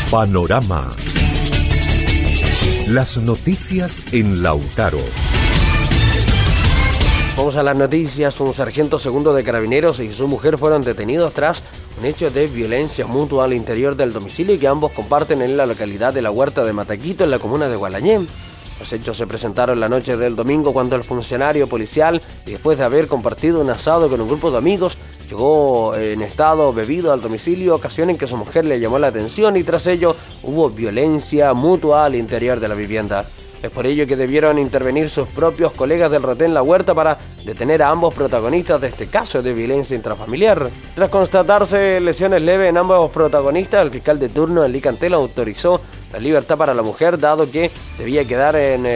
Panorama. Las noticias en Lautaro. Vamos a las noticias. Un sargento segundo de Carabineros y su mujer fueron detenidos tras un hecho de violencia mutua al interior del domicilio que ambos comparten en la localidad de La Huerta de Mataquito, en la comuna de Gualañé. Los hechos se presentaron la noche del domingo cuando el funcionario policial, después de haber compartido un asado con un grupo de amigos, llegó en estado bebido al domicilio, ocasión en que su mujer le llamó la atención y tras ello hubo violencia mutua al interior de la vivienda. Es por ello que debieron intervenir sus propios colegas del retén La Huerta para detener a ambos protagonistas de este caso de violencia intrafamiliar. Tras constatarse lesiones leves en ambos protagonistas, el fiscal de turno, Eli Cantela, autorizó la libertad para la mujer, dado que debía quedar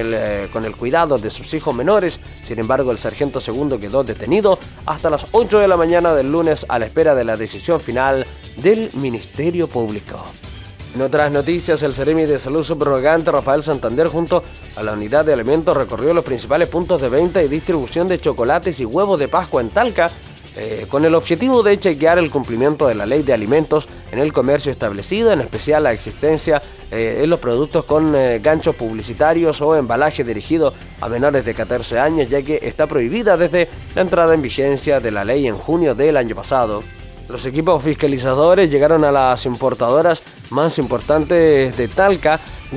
con el cuidado de sus hijos menores. Sin embargo, el sargento segundo quedó detenido hasta las 8 de la mañana del lunes a la espera de la decisión final del Ministerio Público. En otras noticias, el Seremi de Salud subrogante Rafael Santander junto a la unidad de alimentos recorrió los principales puntos de venta y distribución de chocolates y huevos de Pascua en Talca, con el objetivo de chequear el cumplimiento de la ley de alimentos en el comercio establecido, en especial la existencia en los productos con ganchos publicitarios o embalaje dirigido a menores de 14 años, ya que está prohibida desde la entrada en vigencia de la ley en junio del año pasado. Los equipos fiscalizadores llegaron a las importadoras más importantes de Talca,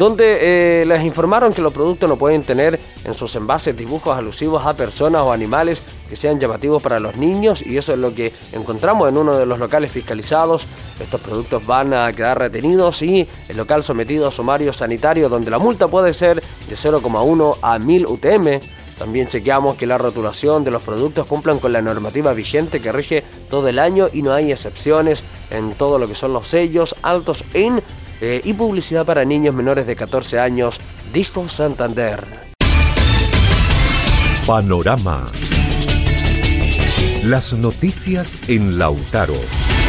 donde les informaron que los productos no pueden tener en sus envases dibujos alusivos a personas o animales que sean llamativos para los niños, y eso es lo que encontramos en uno de los locales fiscalizados. Estos productos van a quedar retenidos y el local sometido a sumario sanitario, donde la multa puede ser de 0,1 a 1000 UTM. También chequeamos que la rotulación de los productos cumplan con la normativa vigente que rige todo el año y no hay excepciones en todo lo que son los sellos, altos en y publicidad para niños menores de 14 años, dijo Santander. Panorama. Las noticias en Lautaro.